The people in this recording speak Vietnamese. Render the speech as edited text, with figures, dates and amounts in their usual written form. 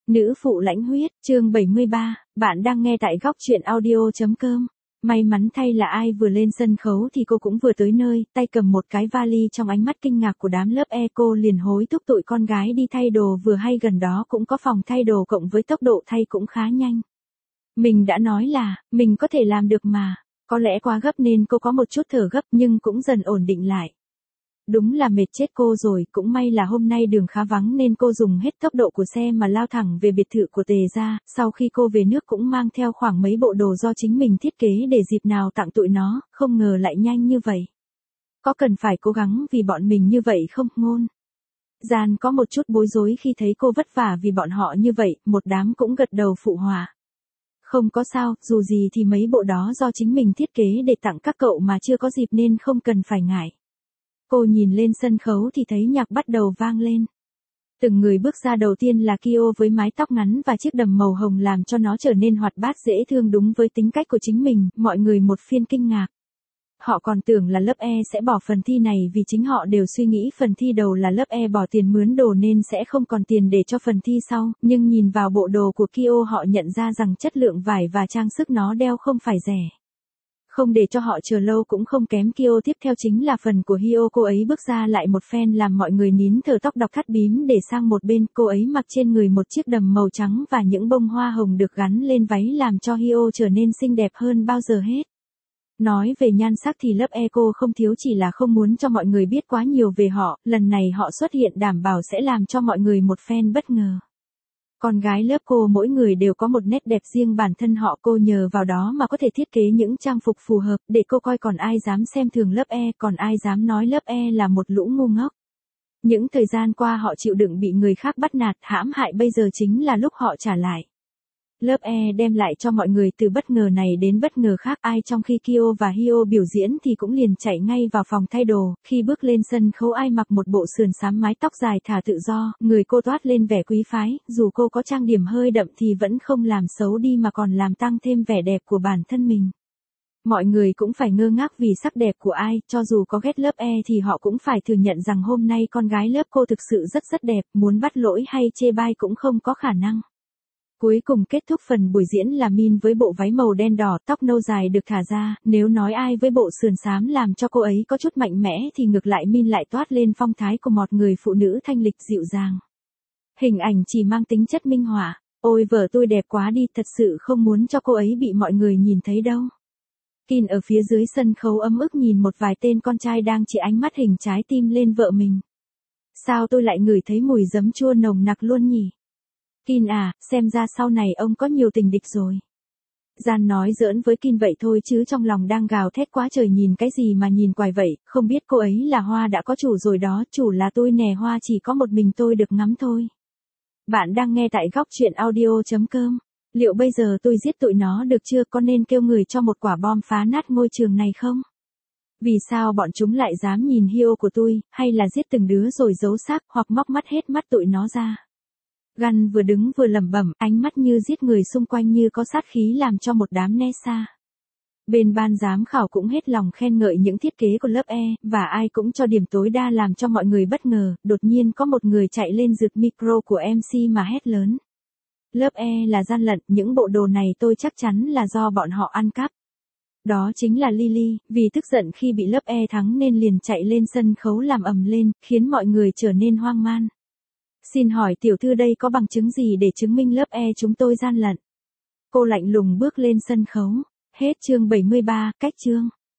Nữ phụ lãnh huyết, chương 73, bạn đang nghe tại góc truyện audio.com. May mắn thay là ai vừa lên sân khấu thì cô cũng vừa tới nơi, tay cầm một cái vali. Trong ánh mắt kinh ngạc của đám lớp E, cô liền hối thúc tụi con gái đi thay đồ, vừa hay gần đó cũng có phòng thay đồ, cộng với tốc độ thay cũng khá nhanh. Mình đã nói là, mình có thể làm được mà. Có lẽ quá gấp nên cô có một chút thở gấp, nhưng cũng dần ổn định lại. Đúng là mệt chết cô rồi, cũng may là hôm nay đường khá vắng nên cô dùng hết tốc độ của xe mà lao thẳng về biệt thự của Tề gia. Sau khi cô về nước cũng mang theo khoảng mấy bộ đồ do chính mình thiết kế để dịp nào tặng tụi nó, không ngờ lại nhanh như vậy. Có cần phải cố gắng vì bọn mình như vậy không? Ngôn Gian có một chút bối rối khi thấy cô vất vả vì bọn họ như vậy, một đám cũng gật đầu phụ họa. Không có sao, dù gì thì mấy bộ đó do chính mình thiết kế để tặng các cậu mà chưa có dịp nên không cần phải ngại. Cô nhìn lên sân khấu thì thấy nhạc bắt đầu vang lên. Từng người bước ra, đầu tiên là Kyo với mái tóc ngắn và chiếc đầm màu hồng làm cho nó trở nên hoạt bát dễ thương đúng với tính cách của chính mình, mọi người một phiên kinh ngạc. Họ còn tưởng là lớp E sẽ bỏ phần thi này vì chính họ đều suy nghĩ phần thi đầu là lớp E bỏ tiền mướn đồ nên sẽ không còn tiền để cho phần thi sau, nhưng nhìn vào bộ đồ của Kyo họ nhận ra rằng chất lượng vải và trang sức nó đeo không phải rẻ. Không để cho họ chờ lâu cũng không kém Kyo. Tiếp theo chính là phần của Hyo, cô ấy bước ra lại một phen làm mọi người nín thở, tóc đọc thắt bím để sang một bên, cô ấy mặc trên người một chiếc đầm màu trắng và những bông hoa hồng được gắn lên váy làm cho Hyo trở nên xinh đẹp hơn bao giờ hết. Nói về nhan sắc thì lớp E cô không thiếu, chỉ là không muốn cho mọi người biết quá nhiều về họ, lần này họ xuất hiện đảm bảo sẽ làm cho mọi người một phen bất ngờ. Con gái lớp cô mỗi người đều có một nét đẹp riêng bản thân họ, cô nhờ vào đó mà có thể thiết kế những trang phục phù hợp để cô coi, còn ai dám xem thường lớp E, còn ai dám nói lớp E là một lũ ngu ngốc. Những thời gian qua họ chịu đựng bị người khác bắt nạt, hãm hại, bây giờ chính là lúc họ trả lại. Lớp E đem lại cho mọi người từ bất ngờ này đến bất ngờ khác, ai trong khi Kyo và Hyo biểu diễn thì cũng liền chạy ngay vào phòng thay đồ. Khi bước lên sân khấu, ai mặc một bộ sườn xám, mái tóc dài thả tự do, người cô toát lên vẻ quý phái, dù cô có trang điểm hơi đậm thì vẫn không làm xấu đi mà còn làm tăng thêm vẻ đẹp của bản thân mình. Mọi người cũng phải ngơ ngác vì sắc đẹp của ai, cho dù có ghét lớp E thì họ cũng phải thừa nhận rằng hôm nay con gái lớp cô thực sự rất đẹp, muốn bắt lỗi hay chê bai cũng không có khả năng. Cuối cùng kết thúc phần buổi diễn là Min với bộ váy màu đen đỏ, tóc nâu dài được thả ra, nếu nói ai với bộ sườn xám làm cho cô ấy có chút mạnh mẽ thì ngược lại Min lại toát lên phong thái của một người phụ nữ thanh lịch dịu dàng. Hình ảnh chỉ mang tính chất minh họa, ôi vợ tôi đẹp quá đi, thật sự không muốn cho cô ấy bị mọi người nhìn thấy đâu. Kin ở phía dưới sân khấu ấm ức nhìn một vài tên con trai đang chỉ ánh mắt hình trái tim lên vợ mình. Sao tôi lại ngửi thấy mùi giấm chua nồng nặc luôn nhỉ? Kin à, xem ra sau này ông có nhiều tình địch rồi. Gian nói giỡn với Kin vậy thôi chứ trong lòng đang gào thét quá trời, nhìn cái gì mà nhìn quài vậy, không biết cô ấy là Hoa đã có chủ rồi đó, chủ là tôi nè, Hoa chỉ có một mình tôi được ngắm thôi. Bạn đang nghe tại góc truyện audio.com. Liệu bây giờ tôi giết tụi nó được chưa, có nên kêu người cho một quả bom phá nát ngôi trường này không? Vì sao bọn chúng lại dám nhìn Hyo của tôi, hay là giết từng đứa rồi giấu xác, hoặc móc mắt hết mắt tụi nó ra? Gun vừa đứng vừa lẩm bẩm, ánh mắt như giết người, xung quanh như có sát khí làm cho một đám né xa. Bên ban giám khảo cũng hết lòng khen ngợi những thiết kế của lớp E, và ai cũng cho điểm tối đa làm cho mọi người bất ngờ. Đột nhiên có một người chạy lên giật micro của MC mà hét lớn. Lớp E là gian lận, những bộ đồ này tôi chắc chắn là do bọn họ ăn cắp. Đó chính là Lily, vì tức giận khi bị lớp E thắng nên liền chạy lên sân khấu làm ầm lên, khiến mọi người trở nên hoang mang. Xin hỏi tiểu thư đây có bằng chứng gì để chứng minh lớp E chúng tôi gian lận? Cô lạnh lùng bước lên sân khấu. Hết chương 73, cách chương.